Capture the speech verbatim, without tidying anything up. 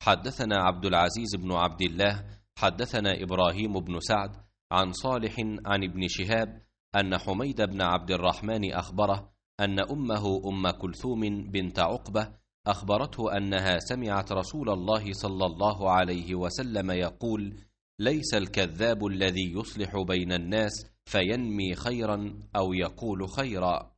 حدثنا عبد العزيز بن عبد الله حدثنا إبراهيم بن سعد عن صالح عن ابن شهاب أن حميد بن عبد الرحمن أخبره أن أمه أم كلثوم بنت عقبة أخبرته أنها سمعت رسول الله صلى الله عليه وسلم يقول: ليس الكذاب الذي يصلح بين الناس فينمي خيرا أو يقول خيرا.